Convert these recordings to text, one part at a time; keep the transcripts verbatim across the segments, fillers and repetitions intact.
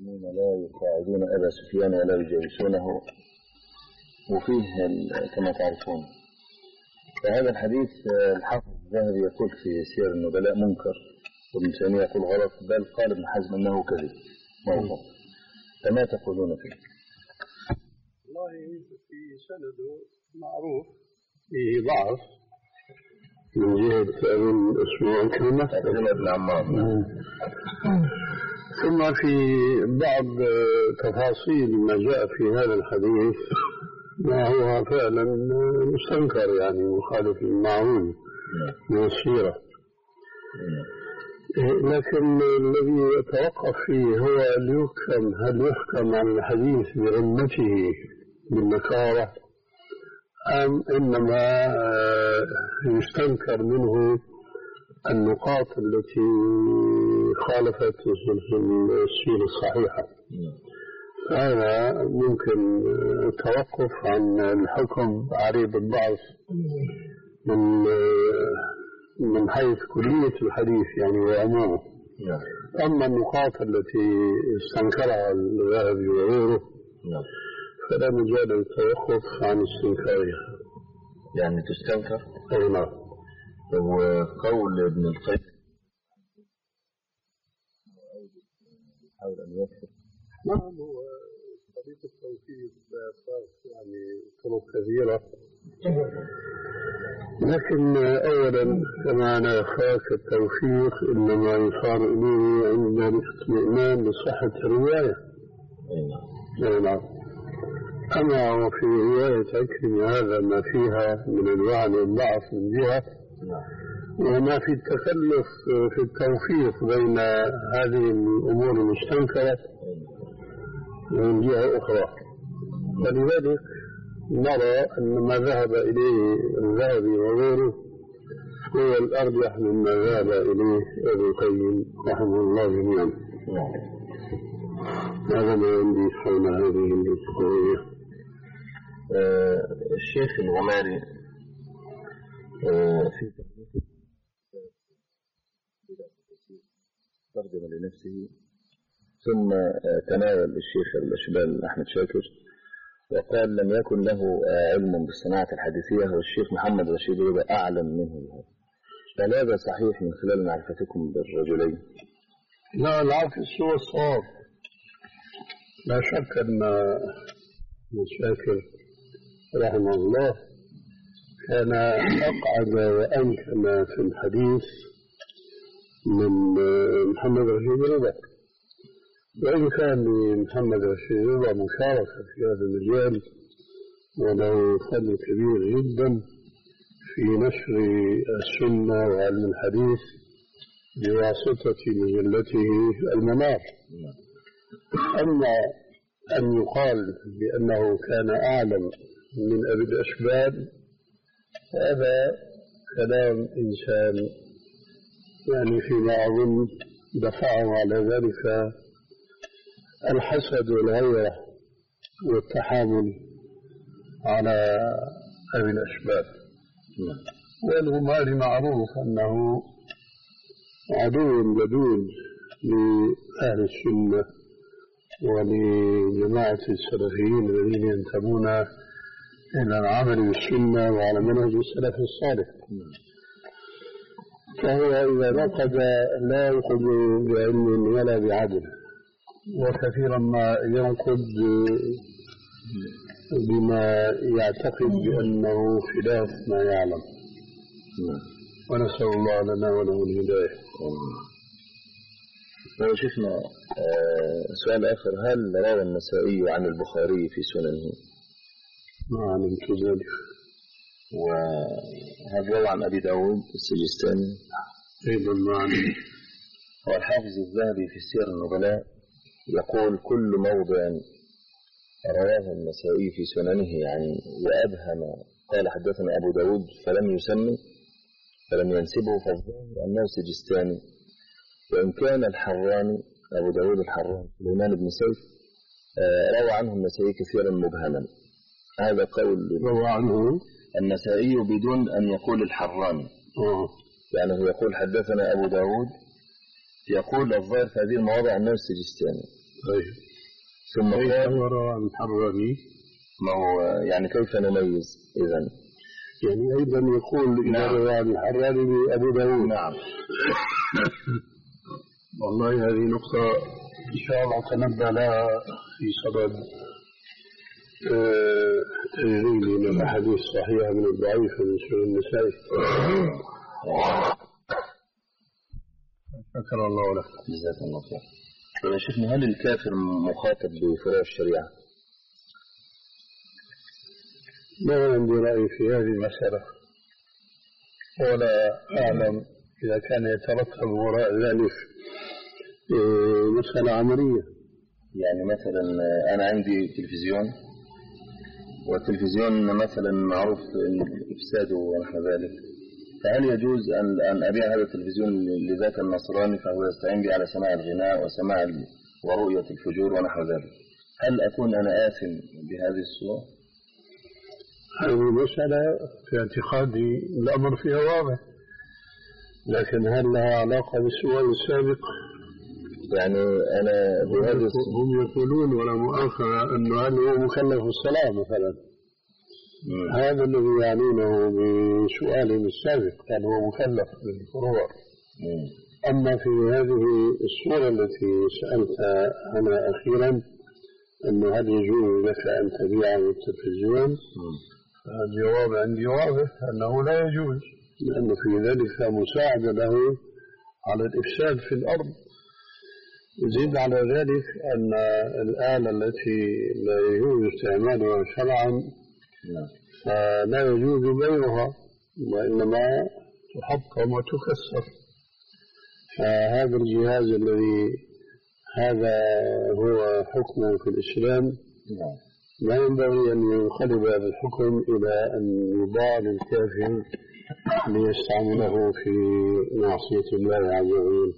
المسلمين لا يقاعدون أبا سفيان ولا يجالسونه، وفيه كما تعرفون. فهذا الحديث الحافظ الذهبي يقول في سير النبلاء منكر، وابن تيمية يقول غلط، بل قال ابن حزم أنه كذب موضوع. فما تقولون فيه؟ والله في سنده معروف فيه ضعف من جهة أبن اسمه كلمة ابن عمار، ثم في بعض تفاصيل ما جاء في هذا الحديث ما هو فعلا مستنكر، يعني مخالف للمعهود من السيرة. لكن الذي يتوقف فيه هو يحكم هل يحكم عن الحديث بعلته بالنكارة أم إنما يستنكر منه النقاط التي خالفت السيرة الصحيحة. هذا ممكن التوقف عن الحكم عريض الضعف من من حيث كلية الحديث يعني وعمومه. أما النقاط التي استنكرها الذهبي وغيره فلا مجال للتوقف عن استنكارها، يعني تستنكر. أي نعم. وقول ابن القيم حاول أن يوفق. نعم، هو طريقة التوفيق صارت يعني طرق كثيرة، لكن أولا كما لا يخفاك التوفيق إنما يصار إليه عند الاطمئنان لصحة الرواية. أي نعم. أما وفي رواية عكرمة هذا ما فيها من الوعن والضعف من جهة، وما في التكلف في التوفيق بين هذه الأمور المستنكرة من جهة أخرى. ولذلك نرى أن ما ذهب إليه الذهبي وغيره هو الأرجح مما ذهب إليه ابن القيم رحمه الله جميعا. هذا ما عندي حول هذه القضية. آه الشيخ الغماري آه في ترجم لنفسه، ثم آه تناول الشيخ الشبال أحمد شاكر وقال لم يكن له آه علم بالصناعة الحديثية، والشيخ محمد رشيد رضا أعلم منه. هل هذا صحيح من خلال معرفتكم بالرجلين؟ لا، العكس هو الصواب. لا شك أن شاكر رحمه الله كان أقعد وأنكم في الحديث من محمد رشيد رضا، وإن كان لمحمد رشيد رضا مشاركة في هذا المجال وله فضل كبير جدا في نشر السنة وعلم الحديث بواسطة مجلته المنار. أما أن يقال بأنه كان أعلم من أبي الأشبال هذا كلام إنسان يعني فيما أظن دفعه على ذلك الحسد والغيرة والتحامل على أبي الأشبال. والغماري معروف أنه عدو لدود لأهل السنة ولجماعة السلفيين الذين ينتمون إلى العمل بالسنة وعلى منهج السلف الصالح. فهو إذا نقد لا ينقد بعلم ولا بعدل، وكثيرا ما ينقد بما يعتقد بأنه خلاف ما يعلم. ونسأل الله لنا وله الهداية. لو شفنا آه سؤال آخر، هل روى النسائي عن البخاري في سننه؟ ما علمت ذلك. وهل روى عن أبي داود السجستاني؟ أيضا ما علمت. والحافظ الذهبي في سير النبلاء يقول كل موضع رواه النسائي في سننه يعني وأبهم قال حدثنا أبو داود فلم يسمي فلم ينسبه فالظاهر أنه سجستاني. وإن كان الحراني أبو داود الحراني سليمان بن سيف روى عنه النسائي كثيرا مبهما. هذا قول روى عنه النسائي بدون أن يقول الحراني. أوه. يعني هو يقول حدثنا أبو داود، يقول الظاهر في هذه المواضع أنه السجستاني. طيب ثم قال وراء محرمي. ما هو يعني كيف نميز إذن؟ يعني أيضا يقول إذا نعم. روى عن الحراني أبو داود. نعم. والله هذه نقطة إن شاء الله تنبه لها في صدد تجريد الأحاديث الصحيحة من الضعيفة من سنن النسائي. شكر الله لك. جزاك الله خير. طيب يا شيخنا، هل الكافر مخاطب بفروع الشريعة؟ ما عندي رأي في هذه المسألة، ولا أعلم إذا كان يترتب وراء ذلك مسألة عملية. يعني مثلا أنا عندي تلفزيون، والتلفزيون مثلا معروف إفساده ونحو ذلك، فهل يجوز أن أن أبيع هذا التلفزيون لذاك النصراني فهو يستعين بي على سماع الغناء وسماع ورؤية الفجور ونحو ذلك؟ هل أكون أنا آثم بهذه الصورة؟ هذه مسألة في اعتقادي الأمر فيها واضح، لكن هل لها علاقة بالسؤال السابق؟ يعني أنا بهذا هم يقولون ولا مؤاخذة أنه هل هو مكلف الصلاة مثلا؟ مم. هذا الذي يعنونه بسؤالهم السابق، هل هو مكلف بالفروع؟ أما في هذه الصورة التي سألت أنا أخيرا أنه هل يجوز لك أن تبيع التلفزيون؟ الجواب عندي واضح أنه لا يجوز، لأنه في ذلك مساعدة له على الإفساد في الأرض. يزيد على ذلك أن الآلة التي لا يجوز استعمالها شرعا فلا يجوز بيعها، وإنما تحطم وتكسر. فهذا الجهاز الذي هذا هو حكمه في الإسلام لا ينبغي أن ينقلب هذا الحكم إلى أن يباع للكافر ليستعمله في معصية الله عز وجل.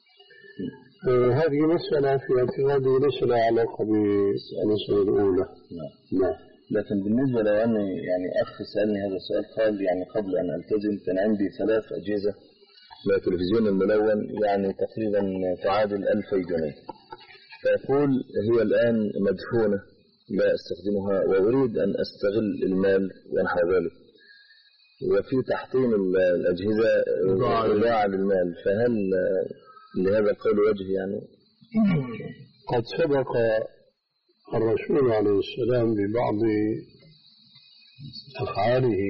آه هذه مسألة في اعتقادي ليس لها علاقة بالمسألة الأولى. نعم. نعم. لكن بالنسبة لو أن يعني أخ سألني هذا السؤال، قال يعني قبل أن ألتزم كان عندي ثلاث أجهزة من التلفزيون الملون يعني تقريبا تعادل ألفي جنيه، فيقول هي الآن مدفونة لا أستخدمها وأريد أن أستغل المال ونحو ذلك، وفي تحطيم الأجهزة إضاعة للمال، فهل لهذا القول وجه؟ يعني قد سبق الرسول عليه السلام ببعض أفعاله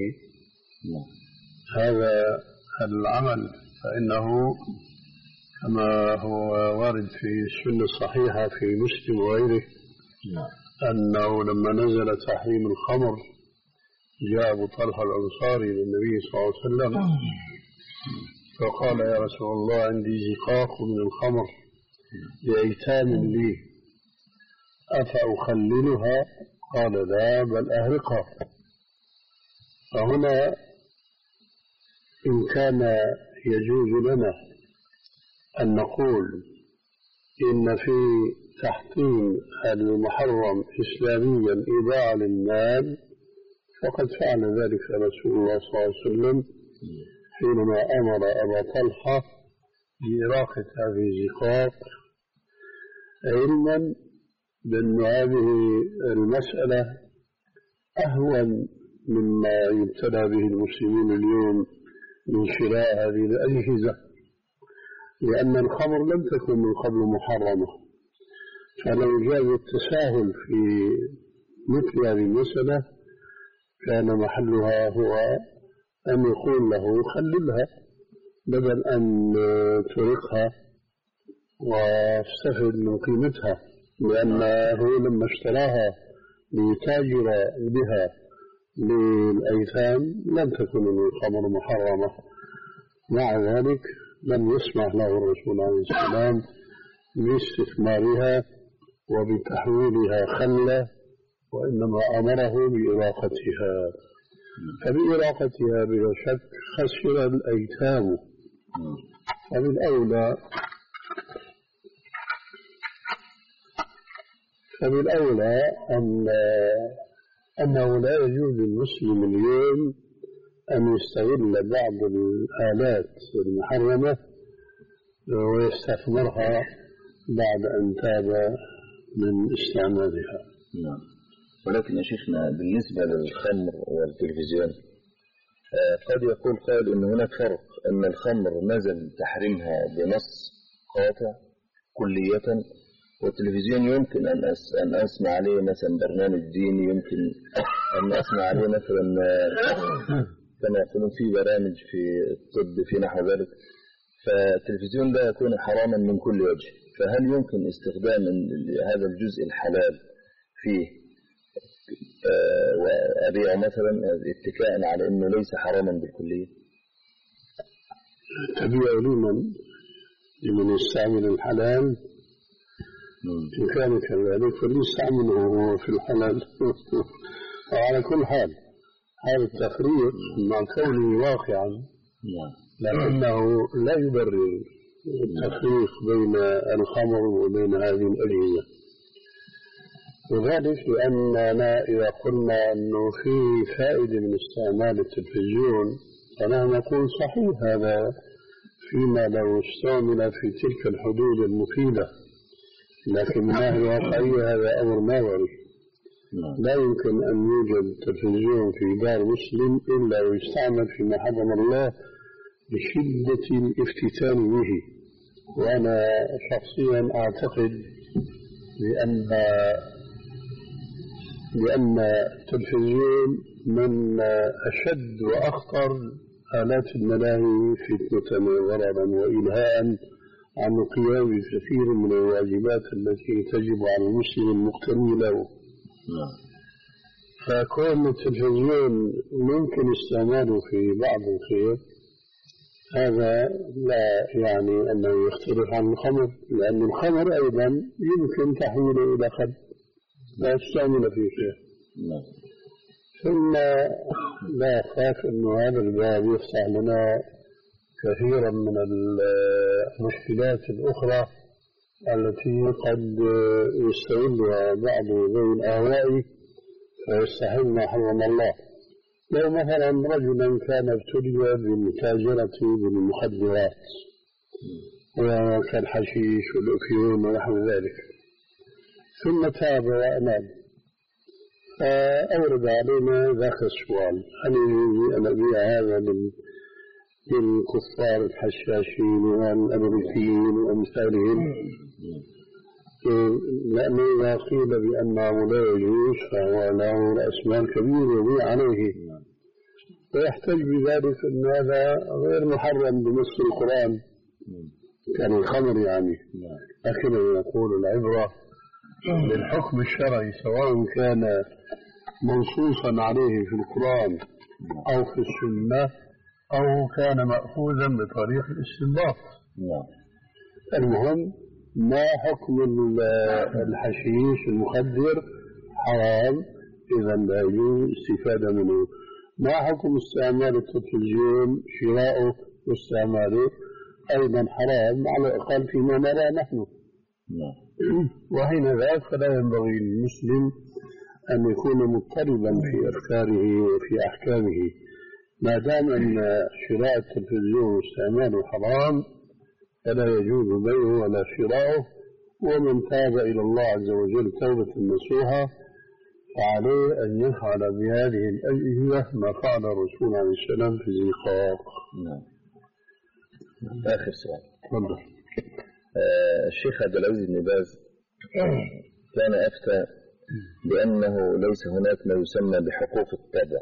هذا العمل، فإنه كما هو وارد في السنة الصحيحة في مسلم وغيره أنه لما نزل تحريم الخمر جاء أبو طلحة الأنصاري للنبي صلى الله عليه وسلم فقال يا رسول الله عندي زقاق من الخمر لأيتام لي أفأخللها؟ قال لا بل أهرقها. فهنا إن كان يجوز لنا أن نقول إن في تحطيم المحرم إسلاميا إضاعة للمال فقد فعل ذلك رسول الله صلى الله عليه وسلم حينما أمر أبا طلحة بإراقة هذه الزقاق، علما بأن هذه المسألة أهون مما يبتلى به المسلمين اليوم من شراء هذه الأجهزة، لأن الخمر لم تكن من قبل محرمة، فلو جاز التساهل في مثل هذه المسألة كان محلها هو أن يقول له خللها بدل أن تركها واستفد من قيمتها، لأنه لما اشتراها ليتاجر بها للأيتام لم تكن من الخمر محرمة. مع ذلك لم يسمح له الرسول عليه السلام باستثمارها وبتحويلها خلة، وإنما أمره بإراقتها، فبإراقتها بلا شك خسر الأيتام. فبالأولى فبالأولى أن أنه لا يجوز للمسلم اليوم أن يستغل بعض الآلات المحرمة ويستثمرها بعد أن تاب من استعمالها. نعم. ولكن يا شيخنا بالنسبة للخمر والتلفزيون قد يقول قائل أن هناك فرق، أن الخمر نزل تحريمها بنص قاطع كلية، والتلفزيون يمكن أن أن أسمع عليه مثلا برنامج ديني، يمكن أن أسمع عليه مثلا كما يقولون في برامج في الطب في نحو ذلك، فالتلفزيون ده يكون حراما من كل وجه. فهل يمكن استخدام هذا الجزء الحلال فيه وأبيع مثلا اتكاء على أنه ليس حراما بالكلية؟ تبيع لمن لمن يستعمل الحلال إن كان كذلك فليستعمله هو في الحلال. وعلى كل حال هذا التفريق مع كونه واقعا لكنه لا يبرر التفريق بين الخمر وبين هذه الأجهزة، وذلك لأننا إذا قلنا أنه في فائدة من استعمال التلفزيون فنحن نقول صحيح هذا فيما لو استعمل في تلك الحدود المفيدة، لكن ما هي واقعية هذا أمر نظري. لا يمكن أن يوجد تلفزيون في دار مسلم إلا ويستعمل فيما حرم الله بشدة الافتتان به. وأنا شخصيا أعتقد بأن لأن التلفزيون من أشد وأخطر آلات الملاهي فتنة وضررا وإلهاء عن القيام بكثير من الواجبات التي تجب على المسلم المقتني له. فكون التلفزيون ممكن استعماله في بعض الخير هذا لا يعني أنه يختلف عن الخمر، لأن الخمر أيضا يمكن تحويله إلى خمر لا يستعمل فيه شيء. ثم لا أخاف أنه هذا الباب يفتح لنا كثيرا من المشكلات الأخرى التي قد يستغلها بعض ذوي الأهواء فيستحل ما حرم الله. لو مثلا رجلا كان ابتلي بالمتاجرة بالمخدرات وكالحشيش والأفيون ونحو ذلك، ثم تاب وأناب، فأورد علينا ذاك السؤال: هل يجوز أن أبيع هذا للكفار الحشاشين والأمريكيين وأمثالهم؟ لأنه إذا قيل بأنه لا يجوز فهو له رأس مال كبير يبيع عليه، ويحتج بذلك أن هذا غير محرم بنص القرآن كان الخمر يعني. لكن يقول العبرة بالحكم الشرعي سواء كان منصوصا عليه في القرآن أو في السنة أو كان مأخوذا بطريق الاستنباط. المهم ما حكم الحشيش المخدر؟ حرام، إذا لا يجوز الاستفادة منه. ما حكم استعمال التلفزيون؟ شراؤه واستعماله أيضا حرام على الأقل فيما نرى نحن. وحين ذاك فلا ينبغي للمسلم أن يكون مضطربا في أفكاره وفي أحكامه. ما دام أن شراء التلفزيون واستعماله حرام فلا يجوز بيعه ولا شراؤه، ومن تاب إلى الله عز وجل توبة نصوحا فعليه أن يفعل بهذه الأجهزة ما فعل الرسول عليه السلام في الزقاق. نعم. آخر سؤال. تفضل. آه الشيخ عبد العزيز بن باز كان أفتى بأنه ليس هناك ما يسمى بحقوق التبع،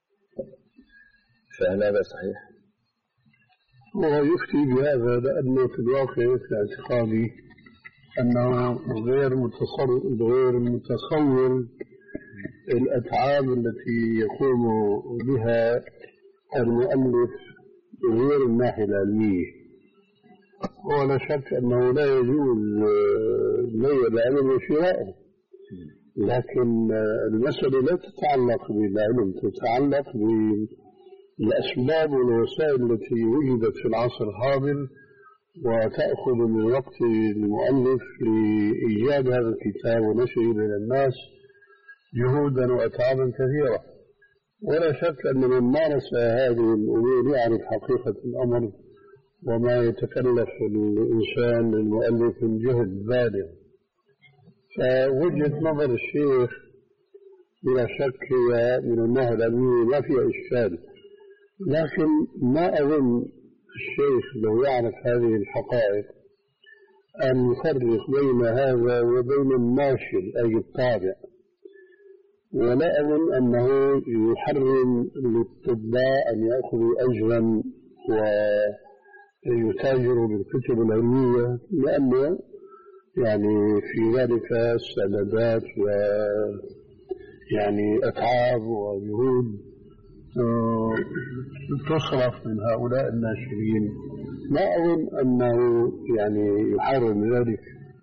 فهل هذا صحيح؟ هو يفتي بهذا لأنه في الواقع في اعتقادي أنه غير متصور غير متصور الأتعاب التي يقوم بها المؤلف غير الناحية العلمية. ولا شك أنه لا يجوز بيع العلم وشراؤه، لكن المسألة لا تتعلق بالعلم، تتعلق بالأسباب والوسائل التي وجدت في العصر الحاضر وتأخذ من وقت المؤلف لإيجاد هذا الكتاب ونشره بين الناس جهودا وأتعابا كثيرة. ولا شك أن من مارس هذه الأمور يعرف حقيقة الأمر وما يتكلف الإنسان المؤلف من جهد بالغ. فوجهة نظر الشيخ بلا شك هي من الناحية العلمية ما فيها إشكال، لكن ما أظن الشيخ لو يعرف هذه الحقائق أن يفرق بين هذا وبين الناشر أي الطابع، ولا أظن أنه يحرم للطباء أن يأخذوا أجرا ويتاجروا بالكتب العلمية، لأنه يعني في ذلك استعدادات و يعني أتعاب وجهود تصرف من هؤلاء الناشرين. ما أظن أنه يعني يحرم ذلك،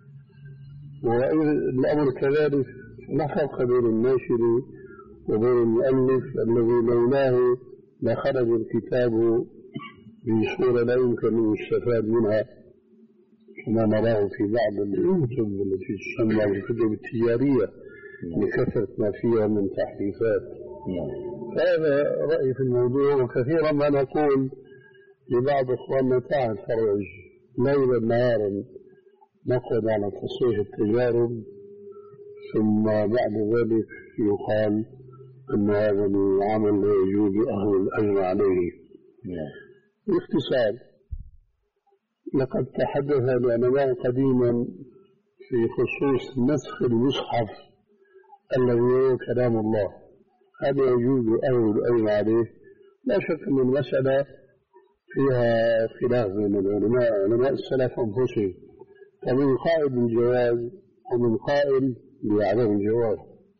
والأمر كذلك لا فرق بين الناشر وبين المؤلف الذي لولاه لخرج الكتاب بصورة لا يمكن أن يستفاد منها، كما نراه في بعض الكتب التي تسمى الكتب التجارية لكثرة ما فيها من تحريفات. هذا رأيي في الموضوع، وكثيرا ما نقول لبعض إخواننا تعال فرج ليلا نهارا نقعد على تصحيح التجارب، ثم بعد ذلك يقال أن هذا العمل لا يجوز أخذ الأجر عليه. باختصار، لقد تحدث العلماء قديما في خصوص نسخ المصحف الذي هو كلام الله، هذا يجوز أخذ الأجر عليه. لا شك أن المسألة فيها خلاف بين العلماء، علماء السلف أنفسهم، فمن قائل بالجواز ومن قائل بعدم الجواز.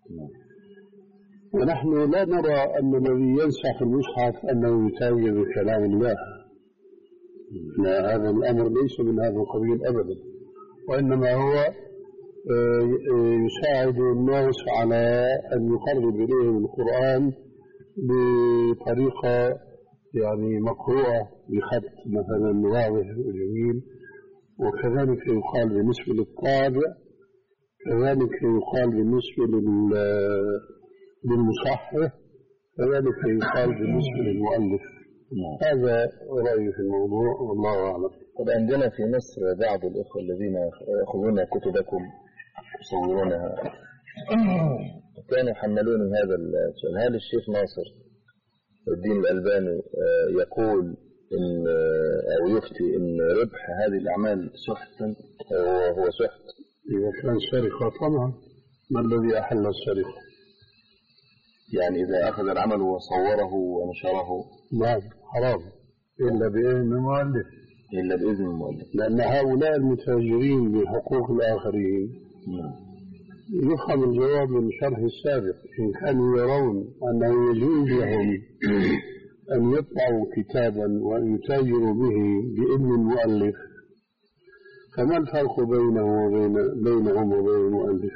ونحن لا نرى أن الذي ينسخ المصحف أنه يتاجر بكلام الله، لا، هذا الأمر ليس من هذا القبيل أبدا، وإنما هو يساعد الناس على أن يقرب إليهم القرآن بطريقة يعني مقروءة بخط مثلا واضح وجميل. وكذلك يقال بالنسبة للطابع، كذلك يقال بالنسبة للمصحف، كذلك يقال بالنسبة للمؤلف. هذا رأيي في الموضوع والله أعلم. طب عندنا في مصر بعض الإخوة الذين يأخذون كتبكم يصورونها كانوا يحملون هذا السؤال: هل الشيخ ناصر الدين الألباني يقول إن أو يفتي إن ربح هذه الأعمال سحت وهو سحت؟ إذا كان سرقة طبعا، ما الذي أحل السرقة؟ يعني إذا أخذ العمل وصوره ونشره نعم حرام، إلا بإذن المؤلف، إلا بإذن المؤلف، لأن هؤلاء المتاجرين بحقوق الآخرين يفهم الجواب من شرح السابق. إن كانوا يرون أنه يجوز لهم أن يطبعوا كتابا وأن يتاجروا به بإذن المؤلف، فما الفرق بينه وبين بينهم وبين المؤلف؟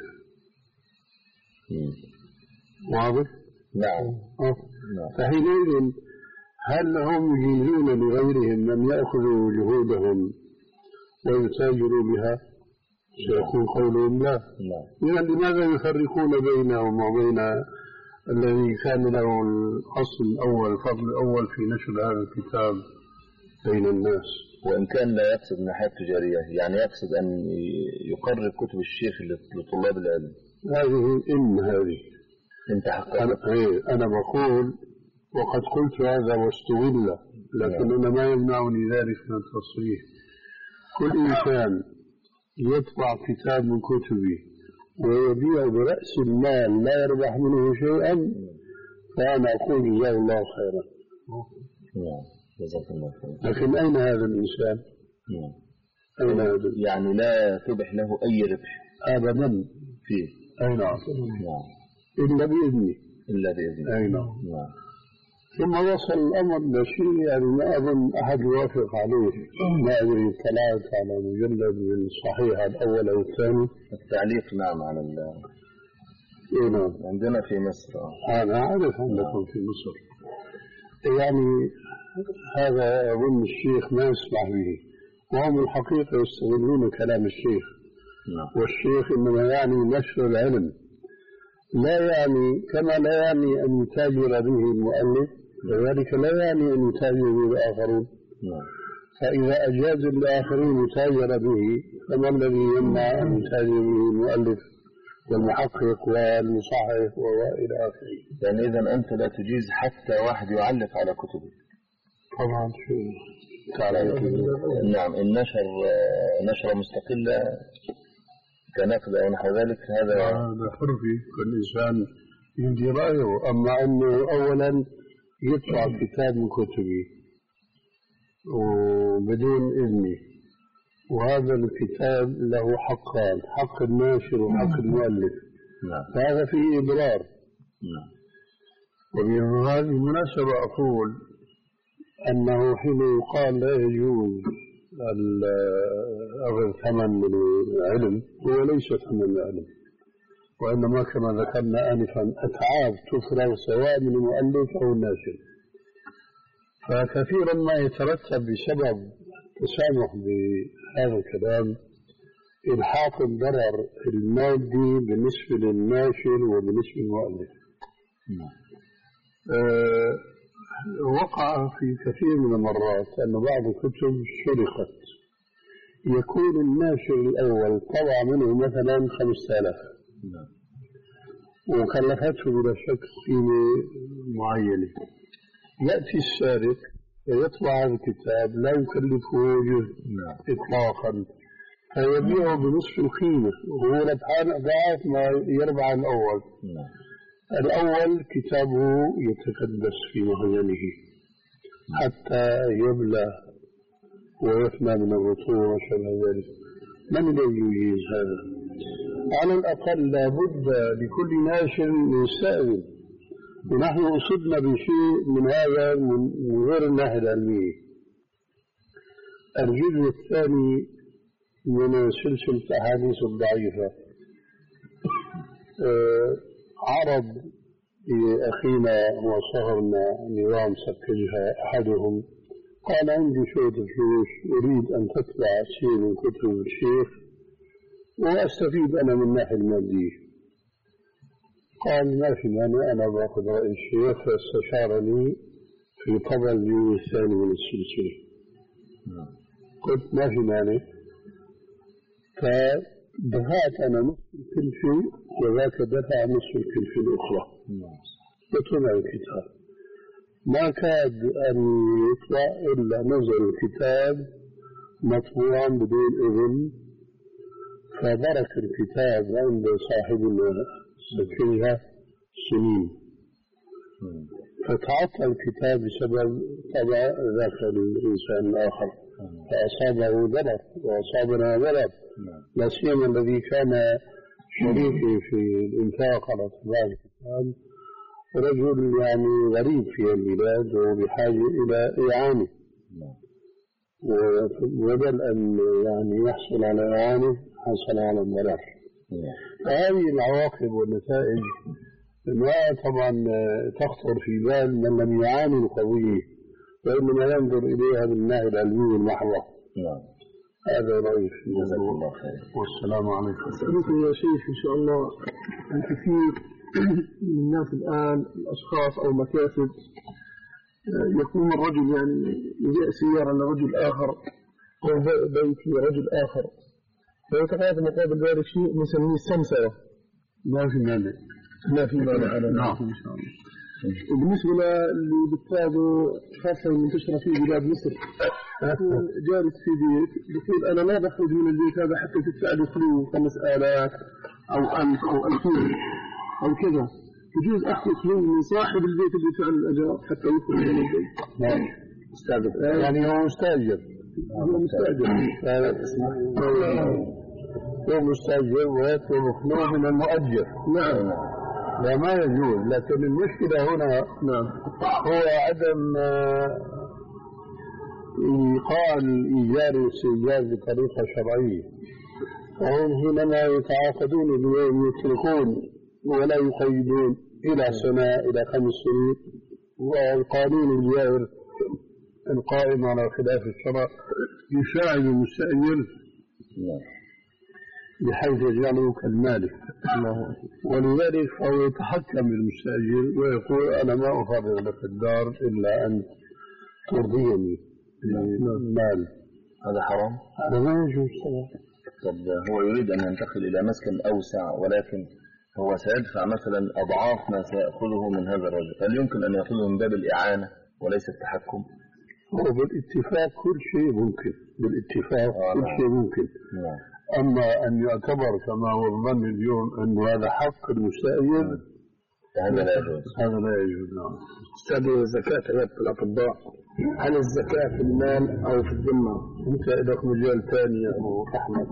واضح؟ نعم. أه. فحينئذ هل هم يجيزون لغيرهم أن يأخذوا جهودهم ويتاجروا بها؟ سيكون قولهم لا. إذا لماذا يفرقون بينهم وبين الذي كان له الأصل الأول، الفضل الأول في نشر هذا الكتاب بين الناس؟ وإن كان لا يقصد ناحية تجارية، يعني يقصد أن يقرب كتب الشيخ لطلاب العلم. هذه إن هذه انت حقا أنا, أنا بقول وقد قلت هذا واستغل، لكن أنا ما يمنعني ذلك من التصريح. كل إنسان يطبع كتاب من كتبه ويبيع برأس المال لا يربح منه شيئا، فأنا أقول جزاه الله خيرا. لكن أين هذا الإنسان؟ أين هذا؟ يعني لا تبح له أي ربح أبدا فيه. أي نعم. إلا بإذنه. إلا بإذنه. أي نعم. ثم وصل الأمر لشيء يعني ما أظن أحد يوافق عليه. ما أدري اطلعت على مجلد من الصحيح الأول أو الثاني. التعليق نعم على ال. إيه نعم. عندنا في مصر. أنا أعرف عندكم في مصر. يعني هذا أظن الشيخ ما يسمح به، وهم الحقيقة يستغلون كلام الشيخ. نعم. والشيخ إنما يعني نشر العلم، لا يعني كما لا يعني أن يتاجر به المؤلف، وذلك لا يعني أن يتاجر به الآخرون. فإذا أجاز الآخرين يتاجر به، فما الذي يمنع أن يتاجر به المؤلف؟ والمحقق والمصحح وإلى آخره. يعني إذا أنت لا تجيز حتى واحد يعلق على كتبك؟ طبعا شو نعم. إن نشر نشرة مستقلة كنقد أو نحو ذلك هذا هذا حر فيه، كل إنسان يمضي رأيه. أما أنه أولا يطبع كتاب من كتبي وبدون إذني، وهذا الكتاب له حقان، حق الناشر وحق المؤلف. نعم. فهذا فيه إضرار. نعم. وبهذه المناسبة أقول أنه حين يقال لا يجوز أخذ ثمن من العلم، هو ليس ثمن العلم، وإنما كما ذكرنا آنفا أتعاب تفرغ سواء من المؤلف أو الناشر. فكثيرا ما يترتب بسبب التسامح بهذا الكلام إلحاق الضرر المادي بالنسبة للناشر وبالنسبة للمؤلف. أه وقع في كثير من المرات أن بعض الكتب سرقت، يكون الناشر الأول طبع منه مثلا خمسة آلاف وكلفته بلا شك قيمة معينة، يأتي السارق ويطبع هذا الكتاب لا يكلفه جزء إطلاقا، فيبيعه بنصف القيمة وهو ربحان أضعاف ما يربح الأول. الأول كتابه يتكدس في مخزنه حتى يبلى ويفنى من الرطوبة وشبه ذلك. من الذي يجيز هذا؟ على الأقل لابد لكل ناشر من سائل، ونحن أصبنا بشيء من هذا من غير الناحية العلمية. الجزء الثاني من سلسلة الأحاديث الضعيفة أه عرض لأخينا وصهرنا نظام سكجها أحدهم، قال عندي شوية فلوس أريد أن تطبع شيء من كتب الشيخ وأستفيد أنا من الناحية المادية. قال ما في مانع، أنا بأخذ رأي الشيخ، فاستشارني في طبع الجزء الثاني من السلسلة. قلت ما في مانع، فدفعت أنا نصف الكلفة وذاك دفع نصف الكلفة الأخرى وطلع الكتاب. ما كاد أن يطلع إلا نزل الكتاب مطبوعا بدون إذن، فبرك الكتاب عند صاحبنا سكنها سنين، فتعطل الكتاب بسبب طبع ذاك الإنسان الآخر، فأصابه ضرر وأصابنا ضرر، لا سيما الذي كان شريكي في الإنفاق على طباعة الكتاب رجل يعني غريب في البلاد وبحاجة إلى إعانة، وبدل أن يعني يحصل على إعانة حصل على الضرر. فهذه العواقب والنتائج ما طبعا تخطر في بال من لم يعاني القضية، وإنما ينظر إليها من الناحية العلمية المحضة. هذا رأيي في الموضوع. والسلام عليكم. أسألكم يا شيخ إن شاء الله، الكثير من الناس الآن الأشخاص أو المكاتب يقوم الرجل يعني يبيع سيارة لرجل آخر أو بيت لرجل آخر فيتقاضى مقابل ذلك شيء نسميه السمسرة. ما في مانع. ما في مانع على نعم. إن شاء الله. وبالنسبة اللي بتفاضوا خاصة المنتشرة في بلاد مصر، يكون جالس في بيت بيقول أنا لا بخرج من البيت هذا حتى تدفع لي فلوس خمس آلاف أو ألف أو ألفين أو كذا، يجوز أخذ فلوس من صاحب البيت اللي يدفع الأجار حتى يخرج من البيت؟ نعم. مستأجر. يعني هو مستأجر. هو مستأجر. هو مستأجر ويطلب فلوس من المؤجر. نعم. لا ما يجوز، لكن المشكلة هنا نعم هو عدم إيقاع الإيجار والاستئجار بطريقة شرعية. وهم حينما يتعاقدون بيوم يتركون ولا يقيدون إلى سنة إلى خمس سنين، والقانون الجائر القائم على خلاف الشرع يساعد المستأجر بحيث يجعله كالمالك، ولذلك فهو يتحكم بالمستأجر ويقول أنا ما أفرغ لك الدار إلا أن ترضيني بالمال. هذا حرام؟ هذا ما يجوز طبعا. طب هو يريد أن ينتقل إلى مسكن أوسع، ولكن هو سيدفع مثلا أضعاف ما سيأخذه من هذا الرجل، هل يمكن أن يأخذه من باب الإعانة وليس التحكم؟ هو بالاتفاق كل شيء ممكن، بالاتفاق آه كل نعم. شيء ممكن. نعم. أما أن يعتبر كما هو الظن اليوم أنه هذا حق المسائل، هذا لا يجوز. هذا لا يجوز. نعم. أستاذ زكاة الأطباء، هل الزكاة في المال أو في الذمة؟ أنت لك مجال ثاني يا أبو أحمد.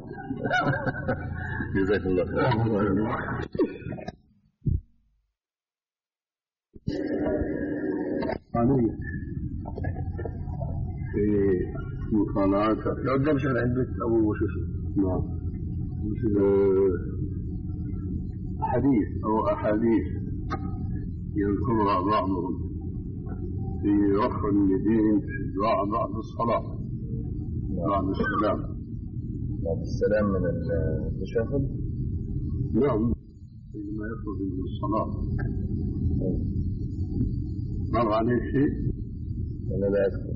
جزاك الله خير. عليك في مطالعاتك لو قدام شهر عندك أبو شو اسمه؟ نعم حديث أو أحاديث يذكرها بعضهم في رفع اليدين في الدعاء بعد الصلاة بعد السلام. بعد السلام من التشهد؟ نعم، عندما يخرج من الصلاة. مر عليه شيء؟ أنا لا أذكر.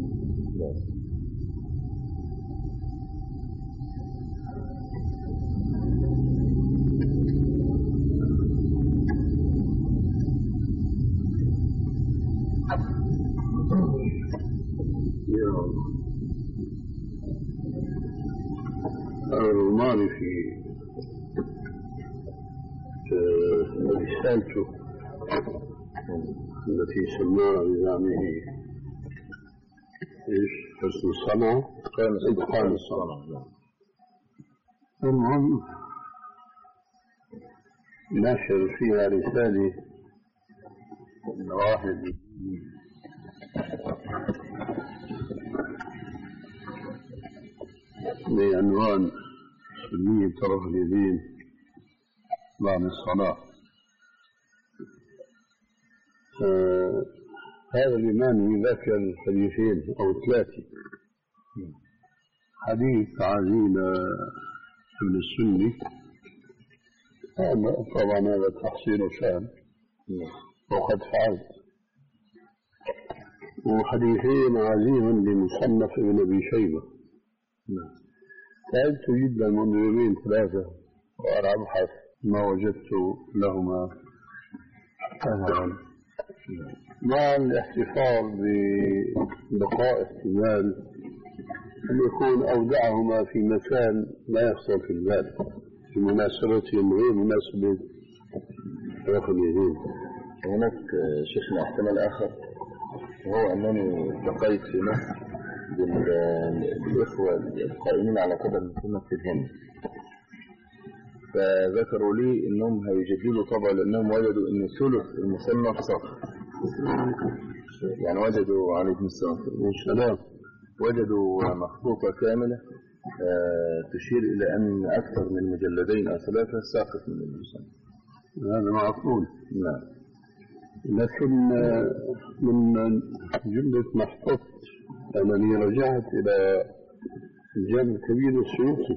الماضي في رسالته التي سماها بزعمه ايش؟ حسن الصنعة، اتقان الصنعة. المهم نشر فيها رسالة واحد بعنوان سنية طرف اليدين بعد الصلاة. آه هذا الإمام يذكر الحديثين أو ثلاثة. حديث عزيز ابن السني، طبعا هذا تحصيل شان وقد فعلت، وحديثين عزيز لمصنف ابن أبي شيبة. تعبت جدا منذ يومين ثلاثة وأنا أبحث ما وجدت لهما أثرا، مع الاحتفاظ ببقاء احتمال أن يكون أودعهما في مكان لا يخطر في البال في مناسبتهم غير مناسبة رفع اليدين. هناك شيخنا احتمال آخر، وهو أنني التقيت في مصر بالإخوة القائمين على قدر السنة في الهند، فذكروا لي أنهم هيجددوا طبعا لأنهم وجدوا أن ثلث المصنف صفر، يعني وجدوا عليكم السلام وجدوا مخطوطة كاملة تشير إلى أن أكثر من مجلدين أو ثلاثة ساقط من المصنف. هذا معقول. نعم. لكن من جملة ما احتفظت أنني رجعت إلى الجامع الكبير السيوطي،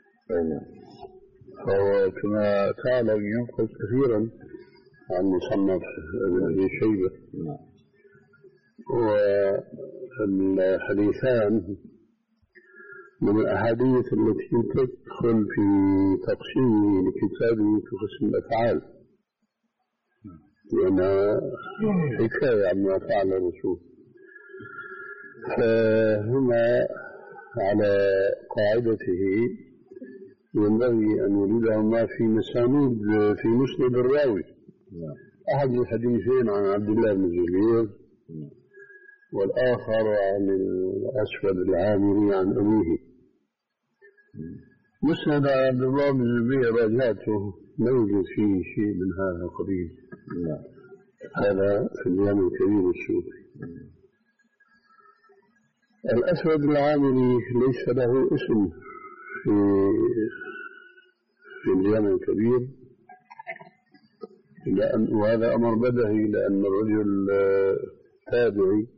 فهو كما تعلم ينقل كثيرا عن مصنف ابن أبي شيبة، والحديثان من الأحاديث التي تدخل في تقسيم لكتابه في قسم الأفعال، لأنها حكاية عما فعل الرسول. فهما على قاعدته ينبغي أن يريدهما في مسانيد في مسند الراوي. أحد الحديثين عن عبد الله بن زبير، والآخر عن الأسود العامري عن أبيه. مسند عبد الله بن زبير راجعته لا يوجد فيه شيء من هذا القبيل. هذا في الجامع الكبير السيوطي. الأسود العامري ليس له اسم في في الجامع الكبير، لأن وهذا أمر بدهي لأن الرجل تابعي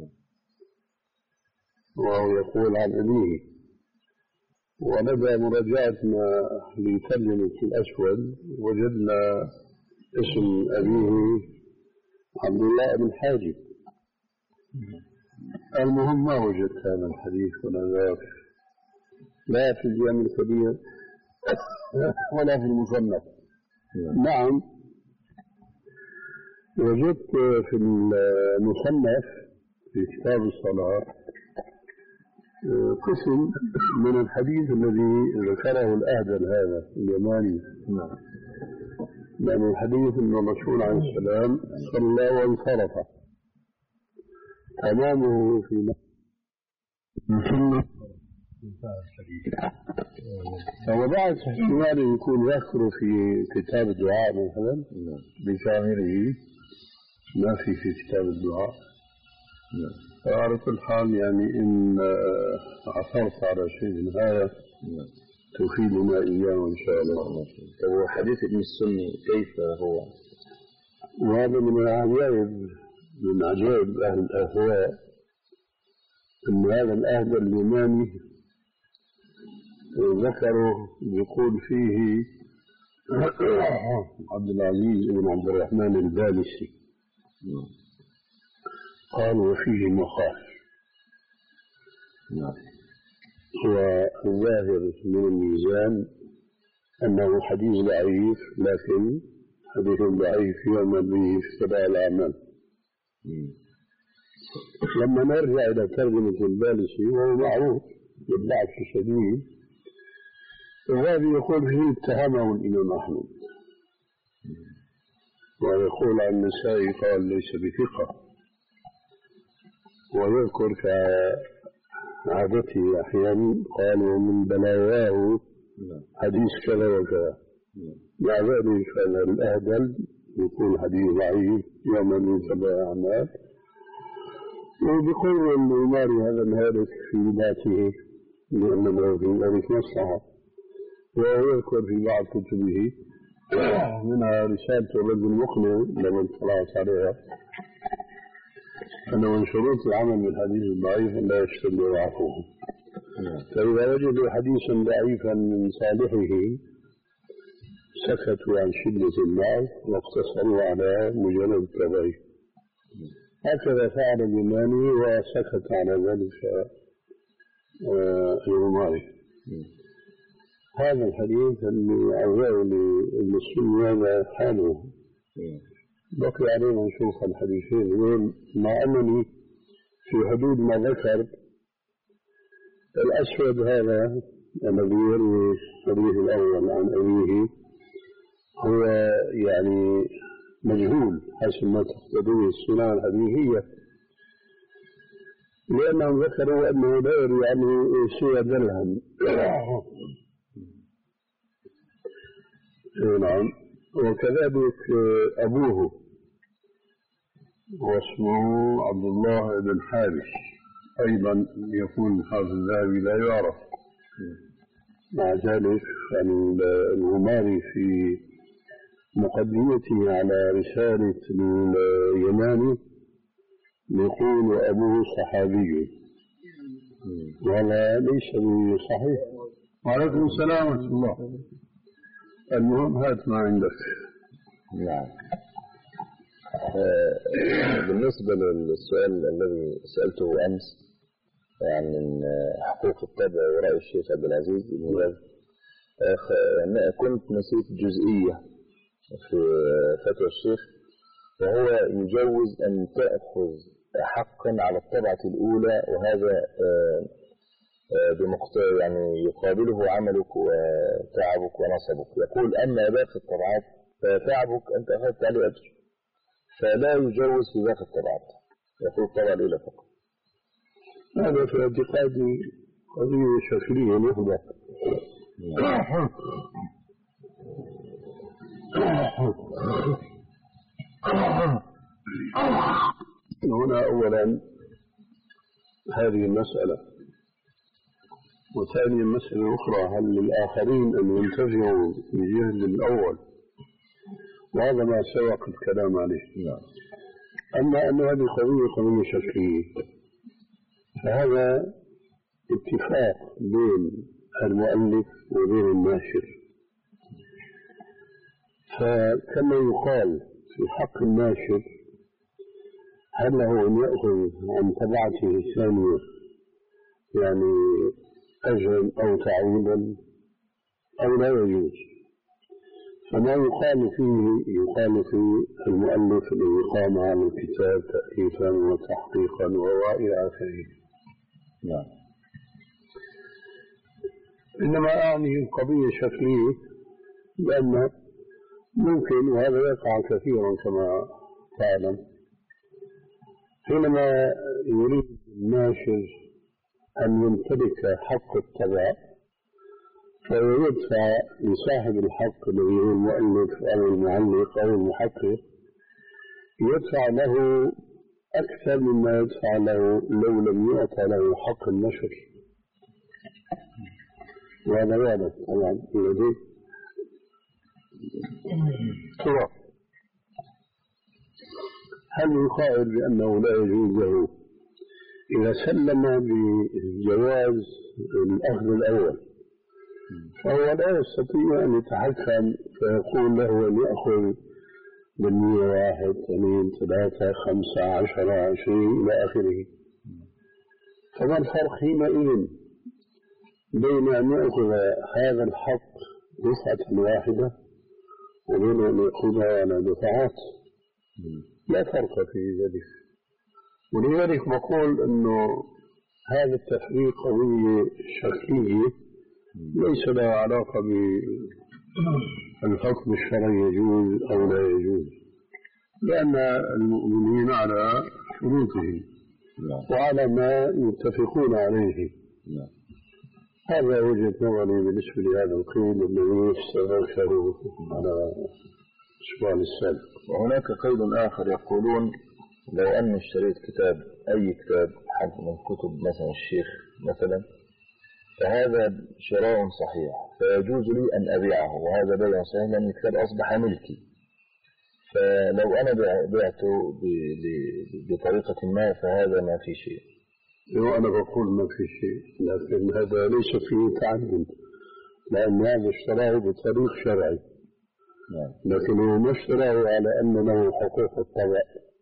وهو يقول عن أبيه، ولدى مراجعتنا لترجمة الأسود وجدنا اسم أبيه عبد الله بن حاجب. المهم ما وجدت هذا الحديث ولا ذاك، لا في الجامع الكبير ولا في المصنف. نعم وجدت في المصنف في كتاب الصلاة قسم من الحديث الذي ذكره الأهدل هذا اليماني. نعم. لأن الحديث أنه مشهور عن السلام صلى وانصرف تمامه في مصنف. فوضعت احتمال يكون يذكر في كتاب الدعاء مثلا بكامله ما في في كتاب الدعاء. فعلى كل حال يعني إن عثرت على شيء من هذا تفيدنا إياه إن شاء الله. هو حديث ابن السني كيف هو؟ وهذا من العجائب من عجائب أهل الأهواء أن هذا الأهل اليماني ذكروا يقول فيه عبد العزيز بن عبد الرحمن البالسي قال وفيه مخاف. والظاهر من الميزان أنه حديث ضعيف لكن حديث ضعيف يعمل به في تبع الأعمال. لما نرجع إلى ترجمة البالسي وهو معروف بالضعف الشديد وهذا يقول فيه اتهمه الإمام أحمد ويقول عن النسائي قال ليس بثقة ويذكر كعادته أحيانا قال ومن بلاياه حديث كذا وكذا. مع ذلك فإن الأهدل يكون حديث ضعيف يعمل من تبع أعمال وبقول الإمام هذا الهالك في ذاته لأنه في ذلك مصلحة. ويذكر في بعض كتبه منها رسالة الرجل المقنع لما اطلعت عليها أنه من شروط العمل بالحديث الضعيف لا يشتد ضعفه. فإذا وجدوا حديثا ضعيفا من صالحه سكتوا عن شدة الضعف واقتصروا على مجرد التضعيف. هكذا فعل اليماني وسكت على ذلك الغماري. هذا الحديث اللي عزاه ابن السني هذا حاله بقي علينا نشوف الحديثين مع أنني في حدود ما ذكر الأسود هذا الذي يروي الحديث الأول عن أبيه هو يعني مجهول حسب ما تقتضيه السنة الحديثية لأنهم ذكروا أنه لا يروي عنه سوى درهم. نعم. وكذلك أبوه واسمه عبد الله بن حارث أيضا يكون هذا الذهبي لا يعرف. مع ذلك الغماري في مقدمته على رسالة اليماني يقول أبوه صحابي وهذا ليس بصحيح. وعليكم السلام ورحمة الله. المهم هات ما عندك. نعم. بالنسبة للسؤال الذي سألته أمس عن حقوق التبع ورأي الشيخ عبد العزيز بن باز كنت نسيت جزئية في فتوى الشيخ وهو يجوز أن تأخذ حقا على الطبعة الأولى وهذا بمقتضى يعني يقابله عملك وتعبك ونصبك. يقول أما باقي الطبعات فتعبك أنت أخذت عليه أجر فلا يجوز في باقي الطبعات. يقول الطبعة الأولى فقط. هذا في اعتقادي قضية شكلية محدة. هنا أولا هذه المسألة وثانيا مسألة أخرى هل للآخرين أن ينتفعوا بجهد الأول وهذا ما سبق الكلام عليه. أما أن هذه قضية قضية شكلية فهذا اتفاق بين المؤلف وبين الناشر. فكما يقال في حق الناشر هل له أن يأخذ عن تبعته الثانية يعني أجرا أو تعويضا أو لا يجوز. فما يقال فيه يقال في المؤلف الذي قام على الكتاب تأليفا وتحقيقا وإلى آخره. نعم. إنما أعني القضية شكلية، لأن ممكن، وهذا يقع كثيرا كما تعلم، حينما يريد الناشر أن يمتلك حق الطبع فيدفع لصاحب الحق الذي هو المؤلف أو المعلق أو المحقق، يدفع له أكثر مما يدفع له لو لم يعطى له حق النشر. وهذا واضح طبعا لديه صورة. هل يقال بأنه لا يجوز له إذا سلم بجواز الأخذ الأول، فهو لا يستطيع أن يتحكم فيقول له أن يأخذ بالمية واحد اثنين ثلاثة خمسة عشرة عشرين إلى آخره. فما الفرق حينئذ بين أن يأخذ هذا الحق دفعة واحدة وبين أن يأخذها على دفعات؟ لا فرق في ذلك. ولذلك بقول أنه هذا التفريق قضية شكلية ليس لها علاقة بالحكم الشرعي يجوز أو لا يجوز، لأن المؤمنين على شروطهم وعلى ما يتفقون عليه. هذا وجهة نظري بالنسبة لهذا القيل الذي استذكره على السؤال السابق. وهناك قيد آخر يقولون لو أن اشتريت كتاب أي كتاب حد من كتب مثلا الشيخ مثلا، فهذا شراء صحيح فيجوز لي أن أبيعه، وهذا بيع صحيح لأن الكتاب أصبح ملكي. فلو أنا بعته بطريقة ما فهذا ما في شيء. وأنا بقول ما في شيء، لكن هذا ليس فيه تعدد، لأن هذا اشتراه بطريق شرعي، لكن هو ما اشتراه على أن له حقوق الطبع.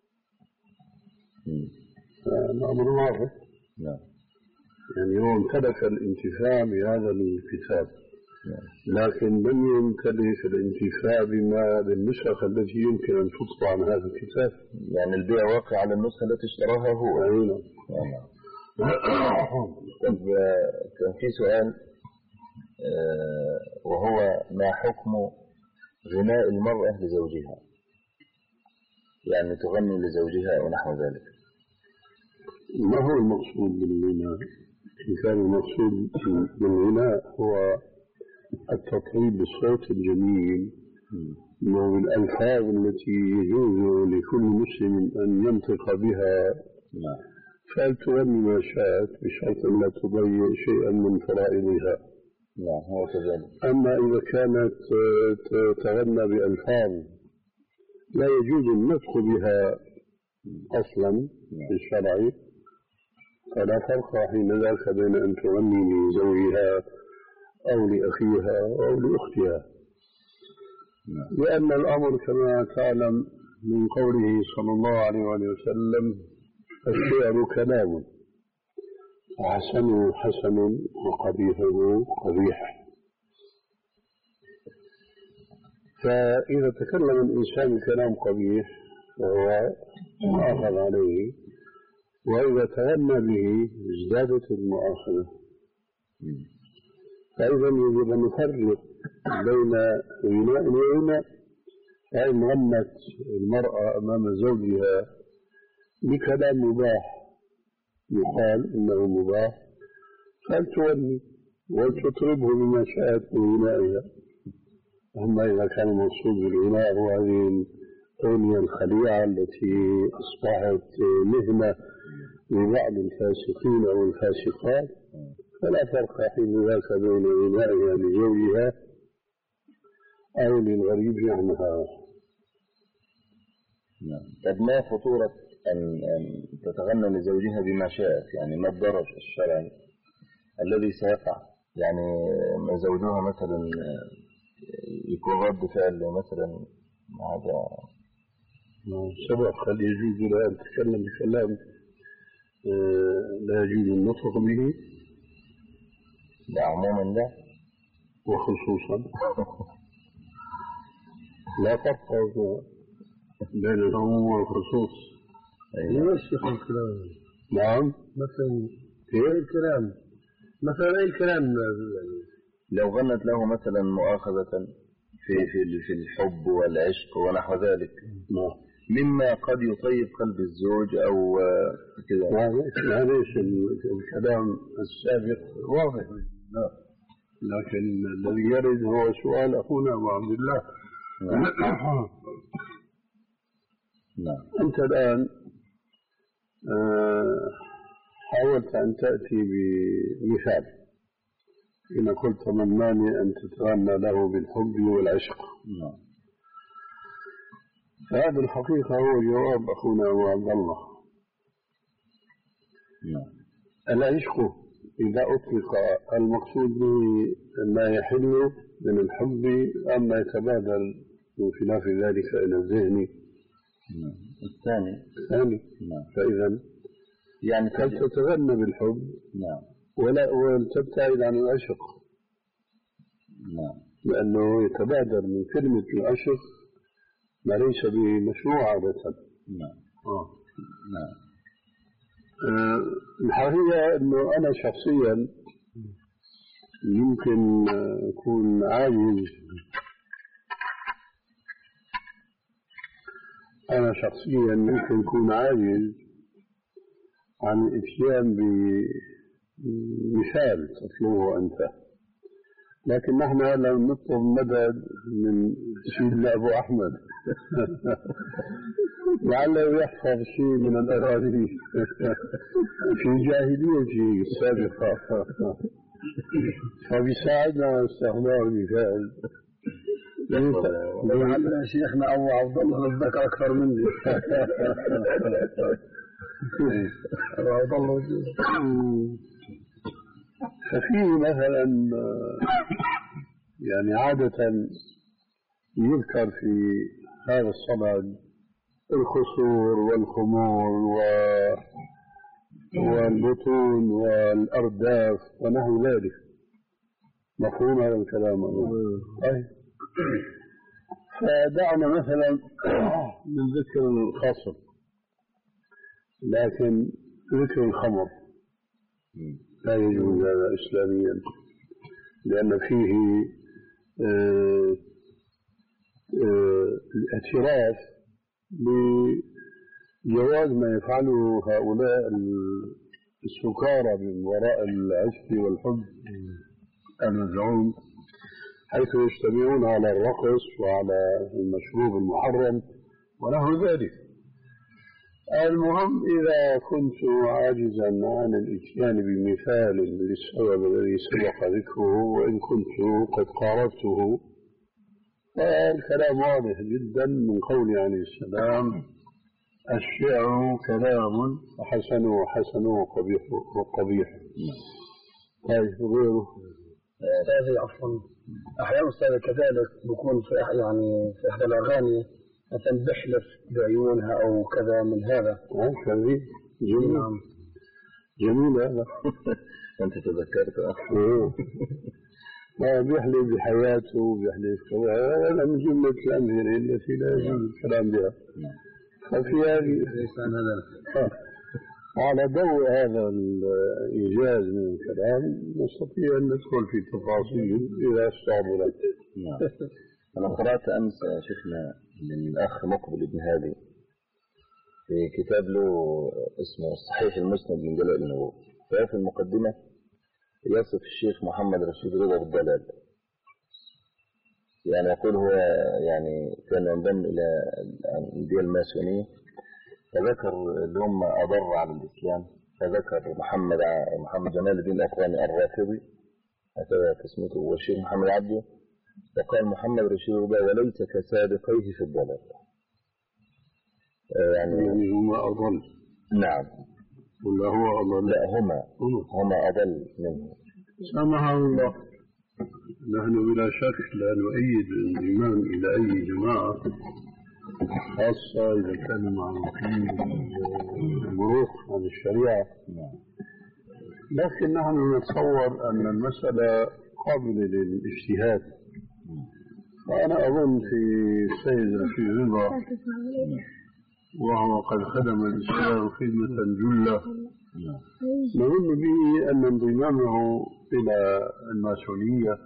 الأمر واضح. نعم. يعني هو امتلك الانتفاع بهذا الكتاب، لكن لم يمتلك الانتفاع بما بالنسخ التي يمكن أن تطبع عن هذا الكتاب. يعني البيع واقع على النسخة التي اشتراها هو. أيوة. طب كان في سؤال وهو ما حكم غناء المرأة لزوجها، يعني تغني لزوجها ونحو ذلك؟ ما هو المقصود بالغناء؟ إن كان المقصود بالغناء هو التطريب بالصوت الجميل والألفاظ التي يجوز لكل مسلم أن ينطق بها، فلتغني ما شاءت بشرط أن لا تضيع شيئا من فرائضها. نعم هو كذلك. أما إذا كانت تغنى بألفاظ لا يجوز النطق بها أصلا في الشرع، فلا فرق حين ذاك بين أن تغني لزوجها أو لأخيها أو لأختها. لأن الأمر كما تعلم من قوله صلى الله عليه وسلم الشعر كلام، حسنه حسن وقبيحه قبيح. فإذا تكلم الإنسان كلام قبيح فهو مؤاخذ عليه، وإذا تغنى به ازدادت المؤاخذة. فإذا يجب أن نفرق بين غناء وغناء. فإن غنت المرأة أمام زوجها بكلام مباح يقال إنه مباح فلتغني ولتطربه بما شاءت من غنائها. أما إذا كان المقصود بالغناء هو هذه الأغنية الخليعة التي أصبحت مهنة لبعض الفاسقين أو الفاسقات، فلا فرق حين ذاك بين غنائها لزوجها أو للغريب عنها. طب ما خطورة أن تتغنى لزوجها بما شاءت؟ يعني ما الضرر الشرعي الذي سيقع؟ يعني زوجها مثلا يكون رد فعل مثلا هذا سبق هل يجوز لها أن تتكلم بكلام لا يجوز النطق به؟ ده عموما ده وخصوصا لا فرق بين العموم والخصوص. أيوة الشيخ الكلام. نعم. مثلا ايه الكلام؟ مثلا ايه الكلام؟ لو غنت له مثلا مؤاخذة في في في الحب والعشق ونحو ذلك، نعم، مما قد يطيب قلب الزوج أو كذا. معليش الكلام السابق واضح، لا، لكن الذي يرد هو سؤال أخونا أبو عبد الله. نعم. نعم. أنت الآن حاولت أن تأتي بمثال إن قلت تمناني أن تتغنى له بالحب والعشق. نعم. فهذا الحقيقة هو جواب أخونا أبو عبد الله. نعم. العشق إذا أطلق المقصود به ما يحل من الحب أما يتبادر من خلاف ذلك إلى الذهن. نعم. الثاني الثاني. نعم. فإذا يعني قد تتغنى بالحب. نعم. ولا وتبتعد عن العشق. نعم. لأنه يتبادر من كلمة العشق ما ليس به مشروع عادة. نعم. آه. نعم. آه الحقيقة أنه أنا شخصيا يمكن أكون عاجز أنا شخصيا يمكن أكون عاجز عن الإتيان بمثال تطلبه أنت، لكن نحن لم نطلب مدد من سيدنا أبو أحمد لعله يحفظ شيء من الأغاني في جاهليته السابقة فبيساعدنا على استخدام المثال. لعل شيخنا أبو عبد الله نتذكر أكثر مني. أبو عبد الله ففيه مثلا يعني عادة يذكر في هذا الصمد الخصور والخمور و... والبطون والأرداف ونحو ذلك. مفهوم هذا الكلام؟ طيب، فدعنا مثلا من ذكر الخصر، لكن ذكر الخمر لا يجوز هذا إسلاميا، لأن فيه آه آه الاعتراف بجواز ما يفعله هؤلاء السكارى من وراء العشق والحب المزعوم، حيث يجتمعون على الرقص وعلى المشروب المحرم ونحو ذلك. المهم إذا كنت عاجزا عن الإتيان بمثال للسبب الذي سبق ذكره وإن كنت قد قاربته، فالكلام واضح جدا من قول عليه السلام: الشعر كلام حسنه حسنه وقبيحه قبيحه. طيب غيره؟ هذه عفوا أحيانا أستاذ كذلك بكون في يعني في إحدى الأغاني مثلا بحلف بعيونها أو كذا من هذا. هذه جميل. جميل هذا. أنت تذكرت أخي. ما بيحلف بحياته بيحلف كذا، هذا من جملة الأمثلة التي لا يجوز الكلام بها. ففي هذه على ضوء هذا الإيجاز من الكلام نستطيع أن ندخل في تفاصيل إذا استعملت. نعم. أنا قرأت أمس شيخنا من الأخ مقبل بن هادي في كتاب له اسمه صحيح المسند من دلائل النبوة، ففي المقدمة يصف الشيخ محمد رشيد رضا بالضلال، يعني يقول هو يعني كان ينضم إلى الأندية الماسونية، فذكر اللي هم أضر على الإسلام، فذكر محمد محمد جمال الدين الأقراني الرافضي هكذا تسميته، والشيخ محمد عبده، وقال محمد رشيد رضا وليس كسابقيه في الضلال. يعني يعني هما أضل. نعم. ولا هو أضل؟ لا، هما هما أضل منه. سامح الله. نحن بلا شك لا نؤيد الإيمان إلى أي جماعة، خاصة إذا كانوا معروفين بالمروق عن الشريعة. لكن نحن نتصور أن المسألة قابلة للاجتهاد. فأنا أظن في السيد رشيد رضا وهو قد خدم الإسلام خدمة جلة نظن به أن انضمامه إلى الماسونية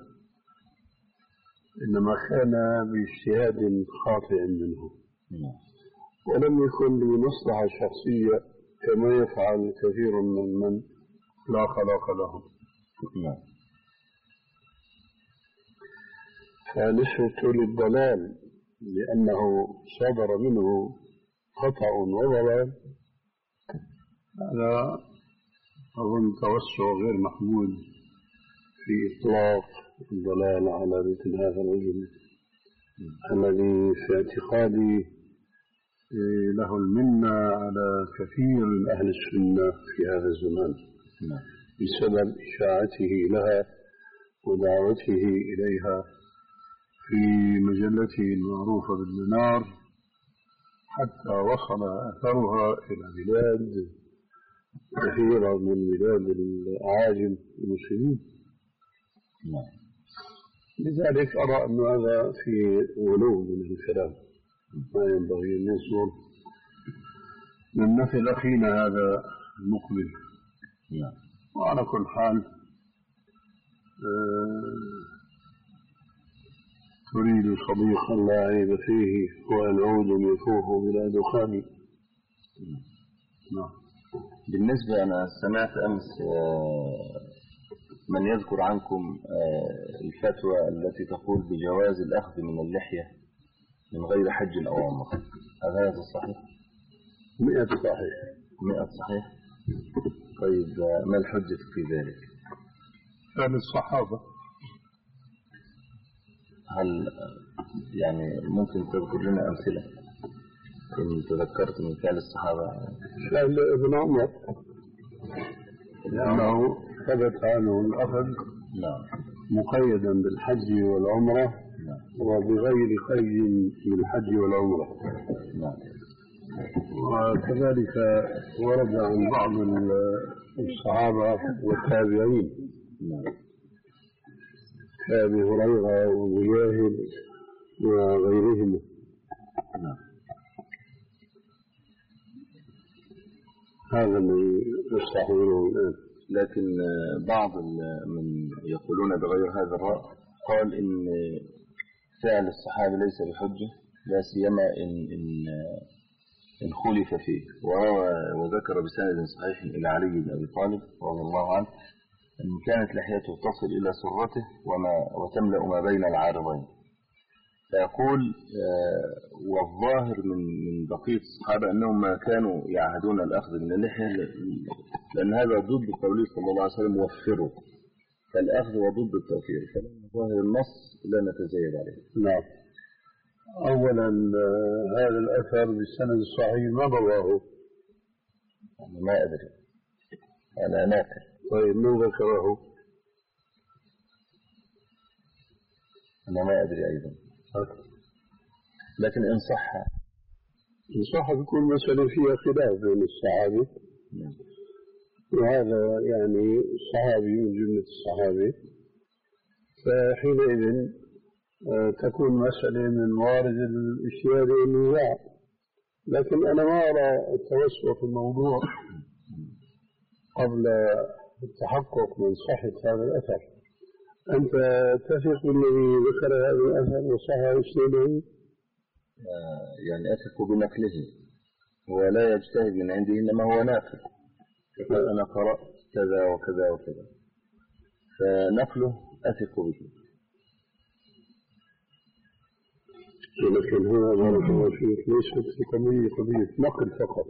إنما كان باجتهاد خاطئ منه ولم يكن لمصلحة شخصية كما يفعل كثير من من لا خلاق لهم. فنسبة للضلال لأنه صدر منه خطأ وضلال هذا أظن توسع غير محمود في إطلاق الضلال على مثل هذا الرجل الذي في اعتقادي له المنة على كثير من أهل السنة في هذا الزمان بسبب إشاعته لها ودعوته إليها في مجلته المعروفة بالمنار حتى وصل أثرها إلى بلاد كثيرة من بلاد الأعاجم المسلمين. لذلك أرى أن هذا في غلو من الكلام ما ينبغي أن يصدر من مثل أخينا هذا المقبل. وعلى كل حال آه تريد صديقا لا عيب فيه وأن عود يفوه بلا دخان. نعم. بالنسبة أنا سمعت أمس من يذكر عنكم الفتوى التي تقول بجواز الأخذ من اللحية من غير حج أو عمرة، هذا هذا صحيح؟ مئة صحيح. مئة صحيح. طيب ما الحجة في ذلك؟ كان الصحابة. هل يعني ممكن تذكر لنا أمثلة إن تذكرت من فعل الصحابة؟ فعل ابن عمر لأنه ثبت عنه الأخذ مقيدا بالحج والعمرة وبغير قيد بالحج والعمرة. وكذلك ورد عن بعض الصحابة والتابعين كأبي هريرة ومجاهد وغيرهم. هذا الذي يستحضره الآن. لكن بعض من يقولون بغير هذا الرأي قال إن فعل الصحابة ليس بحجة لا سيما إن إن إن خلف فيه، وذكر بسند صحيح إلى علي بن أبي طالب رضي الله عنه أن كانت لحيته تصل إلى سرته وما وتملأ ما بين العارضين. فيقول والظاهر من من بقية الصحابة أنهم ما كانوا يعهدون الأخذ من اللحية لأن هذا ضد قوله صلى الله عليه وسلم وفروا، فالأخذ وضد التوفير، فلما ظاهر النص لا نتزايد عليه. نعم. أولا هذا الأثر بالسند الصحيح ما رواه؟ ما أدري، أنا ناكل. طيب من ذكره؟ أنا ما أدري أيضا، لكن إن صح إن صح بكل مسألة فيها خلاف بين الصحابة. وهذا يعني صحابي من جملة الصحابة، فحينئذ تكون مسألة من موارد الاجتهاد والنزاع. لكن أنا ما أرى التوسع في الموضوع قبل التحقق من صحة هذا الأثر. أنت تثق بالذي ذكر هذا الأثر وصحة إسناده؟ يعني أثق بنقله، هو لا يجتهد من عنده إنما هو ناقل. أنا قرأت كذا وكذا وكذا فنقله أثق به. لكن هو بارك الله فيك ليست في قضية قضية نقل فقط.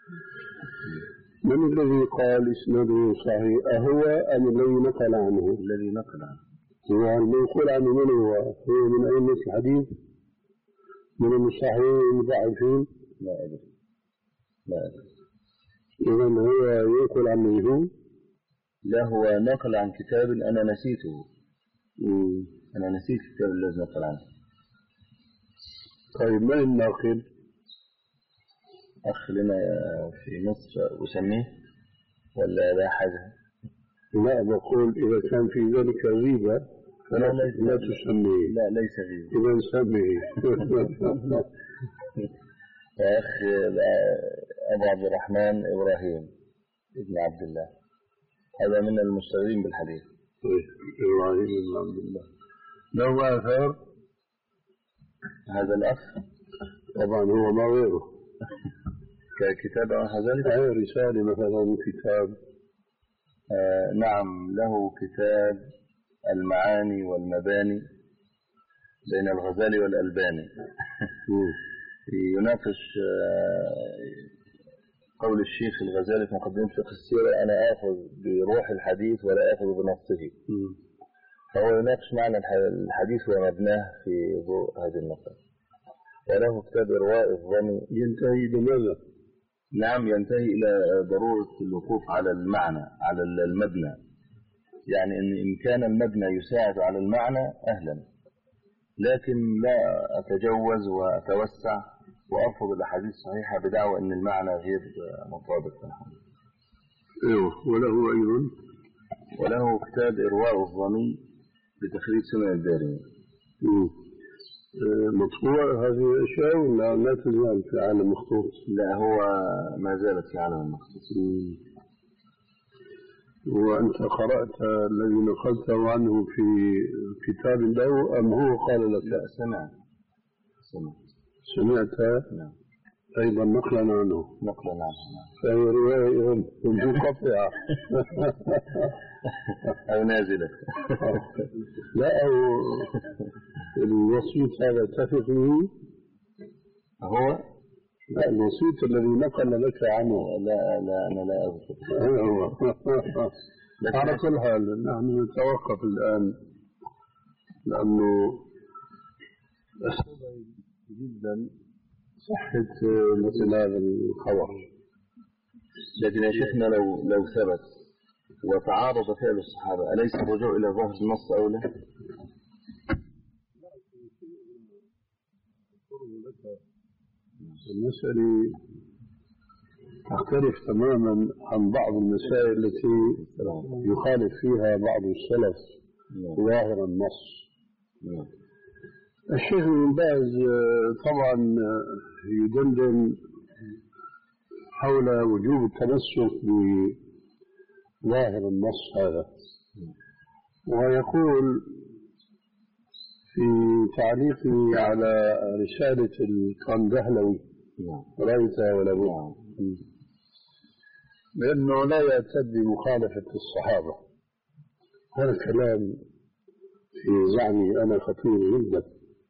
من الذي قال إسناده صحيح؟ أهو أم الذي نقل عنه؟ الذي نقل عنه هو المنقول عنه من هو؟ هو من أئمة الحديث؟ من المصححين المضاعفين؟ لا أدري لا أدري. إذن هو ينقل عن مجهول؟ لا، هو نقل عن كتاب أنا نسيته. مم. أنا نسيت الكتاب الذي نقل عنه. طيب من الناقل؟ أخ لنا في مصر أسميه ولا لا حاجة؟ لا بقول إذا كان في ذلك غيبة فلا لا تسميه. لا ليس غيبة. إذا نسميه. يا أخي أبو عبد الرحمن إبراهيم ابن عبد الله هذا من المشتغلين بالحديث. إبراهيم ابن عبد الله له آثار. هذا الأخ طبعا هو ما غيره ككتاب أو ذلك. رسالة مثلا كتاب. آه نعم له كتاب المعاني والمباني بين الغزالي والألباني. يناقش قول الشيخ الغزالي في مقدمة فقه السيرة أنا آخذ بروح الحديث ولا آخذ بنصه. فهو يناقش معنى الحديث ومبناه في ضوء هذه النقطة. وله كتاب إرواء الظني ينتهي بماذا؟ نعم ينتهي إلى ضرورة الوقوف على المعنى على المبنى، يعني إن إن كان المبنى يساعد على المعنى أهلا، لكن لا أتجوز وأتوسع وأرفض الأحاديث الصحيحة بدعوى أن المعنى غير مطابق. أيوه. وله أيضا وله كتاب إرواء الظني لتخريج سنن الدارمي. مطبوع هذه الأشياء ولا لا تزال في عالم مخطوط؟ لا هو ما زالت في عالم المخطوط. وأنت قرأت الذي نقلته عنه في كتاب له أم هو قال لك؟ لا سمعت. سمعت. سمعت؟ نعم. أيضا نقلا عنه. نقلا عنه. فهي رواية منقطعة أو نازلة. لا أو الوسيط هذا تثق به؟ هو لا الوسيط الذي نقل لك عنه. لا لا أنا لا أذكر. على كل حال نحن نتوقف الآن لأنه أسهل جدا صحة مثل هذا الخبر. لكن يا شيخنا لو لو ثبت وتعارض فعل الصحابة أليس الرجوع إلى ظاهر النص أولى؟ المسألة تختلف تماما عن بعض المسائل التي يخالف فيها بعض السلف ظاهر النص. الشيخ ابن باز طبعا يدندن حول وجوب التمسك بظاهر النص هذا، ويقول في تعليقه على رسالة القندهلوي رأيتها ولا بد لأنه لا يعتد بمخالفة الصحابة. هذا الكلام في زعمي أنا خطير جدا.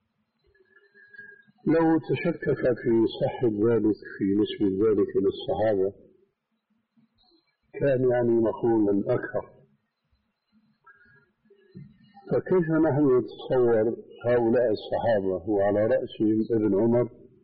لو تشكك في صحة ذلك في نسبة ذلك للصحابة كان يعني مقولا أكثر. فكيف نحن نتصور هؤلاء الصحابة وعلى رأسهم ابن عمر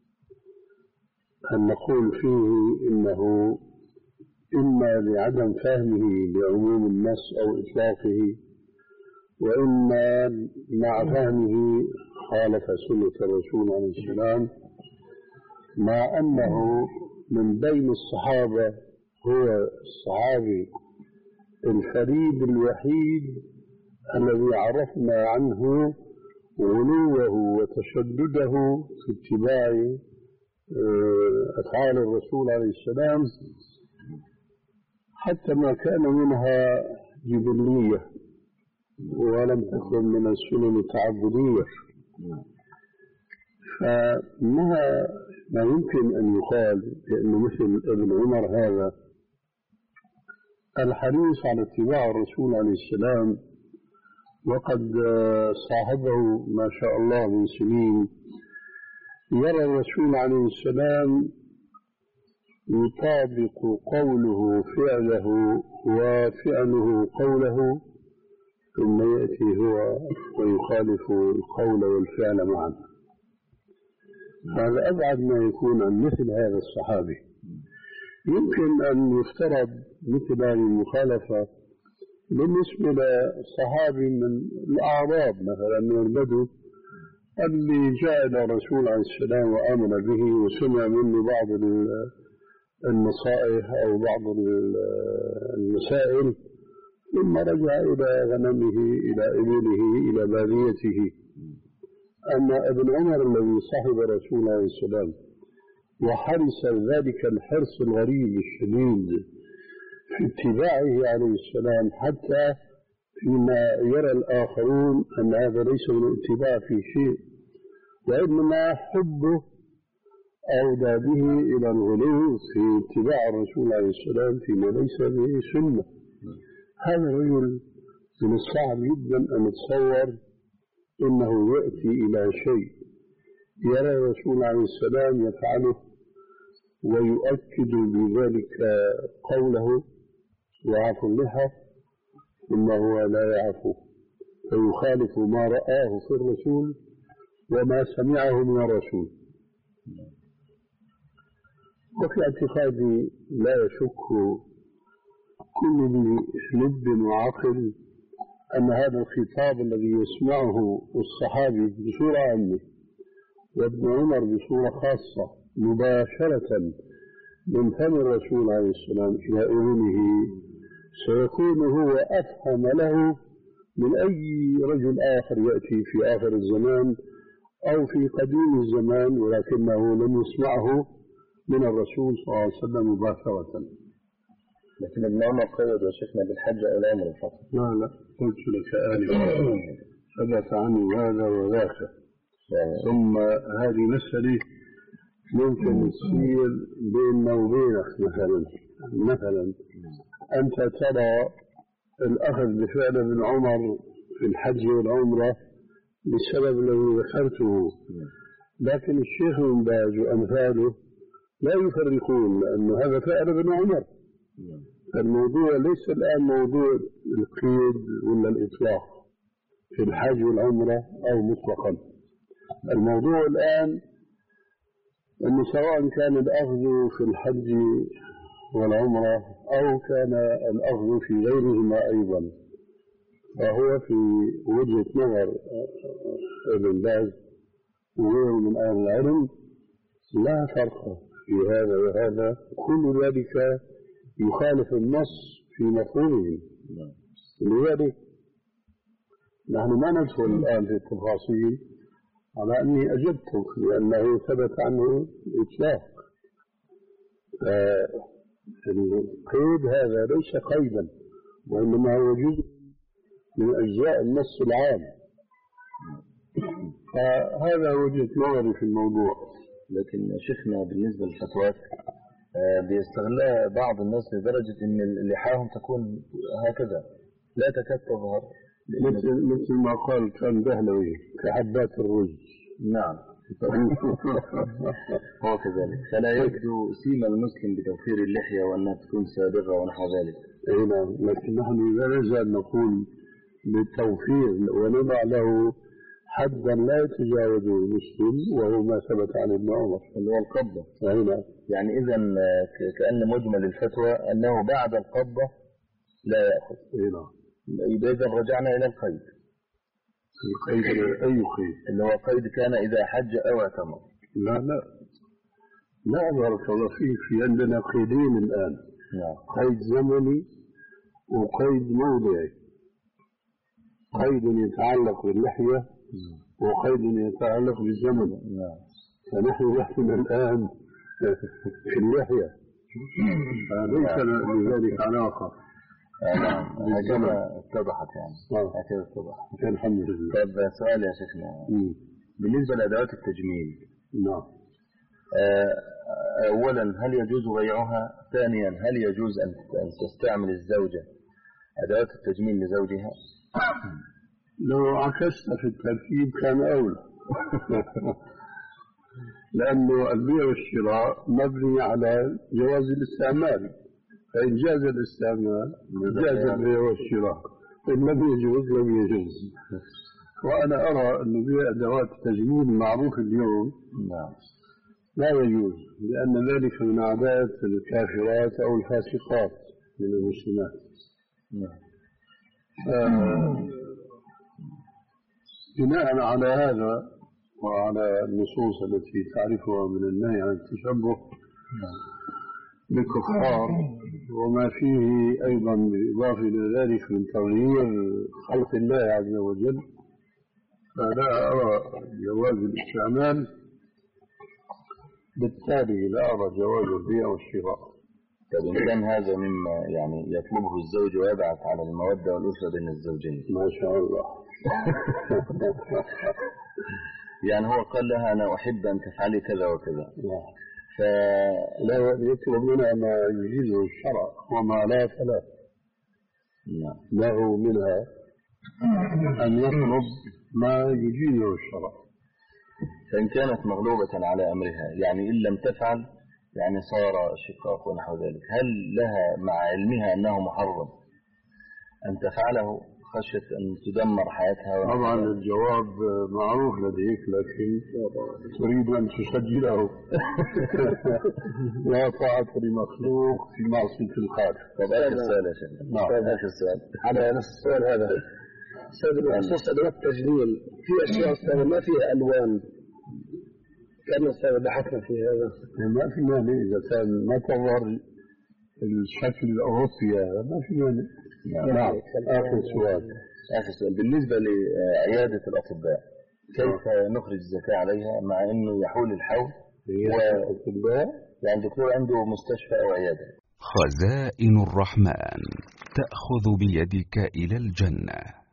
أن نقول فيه إنه إما لعدم فهمه لعموم النص أو إطلاقه، وإما مع فهمه خالف سنة الرسول عليه السلام، مع أنه من بين الصحابة هو الصحابي الفريد الوحيد الذي عرفنا عنه غلوه وتشدده في اتباع أفعال الرسول عليه السلام، حتى ما كان منها جبلية ولم تكن من السنن التعبدية. فما ما يمكن أن يقال لأنه مثل ابن عمر هذا الحريص على اتباع الرسول عليه السلام، وقد صاحبه ما شاء الله من سنين، يرى الرسول عليه السلام يطابق قوله فعله وفعله قوله، ثم يأتي هو ويخالف القول والفعل معا. هذا أبعد ما يكون عن مثل هذا الصحابي. يمكن أن يفترض مثل هذه المخالفة بالنسبة لصحابي من الأعراب مثلا من البدو اللي جاء إلى الرسول عليه السلام وآمن به وسمع منه بعض النصائح أو بعض المسائل ثم رجع إلى غنمه إلى إبله إلى باديته. أما ابن عمر الذي صاحب رسول الله صلى الله عليه وسلم وحرص ذلك الحرص الغريب الشديد في اتباعه عليه السلام، حتى فيما يرى الآخرون أن هذا ليس من الاتباع في شيء، وإنما حبه أودى به إلى الغلو في اتباع الرسول عليه السلام فيما ليس به سنة. هذا الرجل من الصعب جدا أن نتصور إنه يأتي إلى شيء يرى الرسول عليه السلام يفعله ويؤكد بذلك قوله وعفو اللحى، ثم هو لا يعفو فيخالف ما رآه في الرسول وما سمعه من الرسول. وفي اعتقادي لا يشك كل ذي لب وعقل أن هذا الخطاب الذي يسمعه الصحابي بصورة عامة وابن عمر بصورة خاصة مباشرة من فم الرسول عليه السلام إلى أذنه سيكون هو أفهم له من أي رجل آخر يأتي في آخر الزمان أو في قديم الزمان، ولكنه لم يسمعه من الرسول صلى الله عليه وسلم مباشرة. لكن ابن عمر قيد يا شيخنا بالحج أو العمر فقط. لا لا قلت لك آنفا ثبت عنه هذا وذاك. ثم هذه مسألة ممكن تصير بيننا وبينك. مثلا مثلا أنت ترى الأخذ بفعل ابن عمر في الحج والعمرة بالسبب الذي ذكرته، لكن الشيخ بن باز وأمثاله لا يفرقون لأن هذا فعل ابن عمر. الموضوع ليس الآن موضوع القيد ولا الإطلاق في الحج والعمرة أو مطلقا. الموضوع الآن أنه سواء كان الأخذ في الحج والعمرة أو كان الأخذ في غيرهما أيضا، فهو في وجهة نظر ابن باز وغيره من أهل العلم لا فرق في هذا وهذا، كل ذلك يخالف النص في مفهومه. لذلك نحن ما ندخل الآن في التفاصيل على أني أجبتك لأنه ثبت عنه الإطلاق. القيد هذا ليس قيدا وإنما هو جزء من أجزاء النص العام، فهذا وجهة نظري في الموضوع. لكن شيخنا بالنسبة للفتوات بيستغلها بعض الناس لدرجة أن لحاهم تكون هكذا لا تكاد تظهر، مثل مثل ما قال كان دهلوي كحبات الرز. نعم هو كذلك، فلا يبدو سيما المسلم بتوفير اللحية وأنها تكون سابغة ونحو ذلك. اي نعم، لكن نحن لا نزال نقول بالتوفير ونضع له حدا لا يتجاوزه المسلم وهو ما ثبت عن ابن عمر اللي هو القبضة. نعم. يعني إذا كأن مجمل الفتوى أنه بعد القبضة لا يأخذ. اي نعم. إذا رجعنا إلى القيد. القيد أي قيد؟ اللي هو قيد كان إذا حج أو اعتمر. لا لا لا بارك الله فيك، في عندنا قيدين الآن. نعم. قيد زمني وقيد موضعي. قيد يتعلق باللحية وقيد يتعلق بالزمن. نعم. فنحن نحن الآن في اللحية، ليس لذلك علاقة. نعم هكذا اتضحت يعني. هكذا اتضحت الحمد لله. طيب سؤال يا شيخنا بالنسبة لأدوات التجميل. نعم. أولا هل يجوز بيعها؟ ثانيا هل يجوز أن تستعمل الزوجة أدوات التجميل لزوجها؟ لو عكست في الترتيب كان أولى لأنه البيع والشراء مبني على جواز الاستعمال، فإن جاز الاستعمال جاز البيع والشراء، إن لم يجوز لم يجوز. وأنا أرى أن بيع أدوات التجميل معروف اليوم لا يجوز، لأن ذلك من عادات الكافرات أو الفاسقات من المسلمات. آه بناء على هذا وعلى النصوص التي تعرفها من النهي عن التشبه، للكفار، وما فيه أيضا بالإضافة إلى ذلك من تغيير خلق الله عز وجل، فلا أرى جواز الاستعمال. بالتالي لا أرى جواز البيع والشراء. طب إن كان هذا مما يعني يطلبه الزوج ويبعث على المودة والأسرة بين الزوجين، ما شاء الله. يعني هو قال لها أنا أحب أن تفعلي كذا وكذا، فلا يطلب منها ما يجيزه الشرع، وما لا فلا له منها أن يطلب ما يجيزه الشرع. فإن كانت مغلوبة على أمرها، يعني إن لم تفعل يعني صار شقاق ونحو ذلك، هل لها مع علمها أنه محرم أن تفعله خشية أن تدمر حياتها؟ طبعا الجواب معروف لديك، لكن تريد أن تسجله. لا طاعة لمخلوق في معصية الخالق. طب آخر السؤال يا شيخ. نعم آخر السؤال على نفس السؤال هذا. أستاذ بخصوص أدوات التجميل، في أشياء أستاذ ما فيها ألوان، كان أستاذ بحثنا في هذا. ما في مانع إذا كان ما تظهر الشكل الأوروبي ما في مانع. نعم. آخر سؤال. آخر سؤال بالنسبة لعيادة الأطباء، كيف نخرج الزكاة عليها مع إنه يحول الحول والأطباء يعني الدكتور عنده مستشفى أو عيادة؟ خزائن الرحمن تأخذ بيدك إلى الجنة.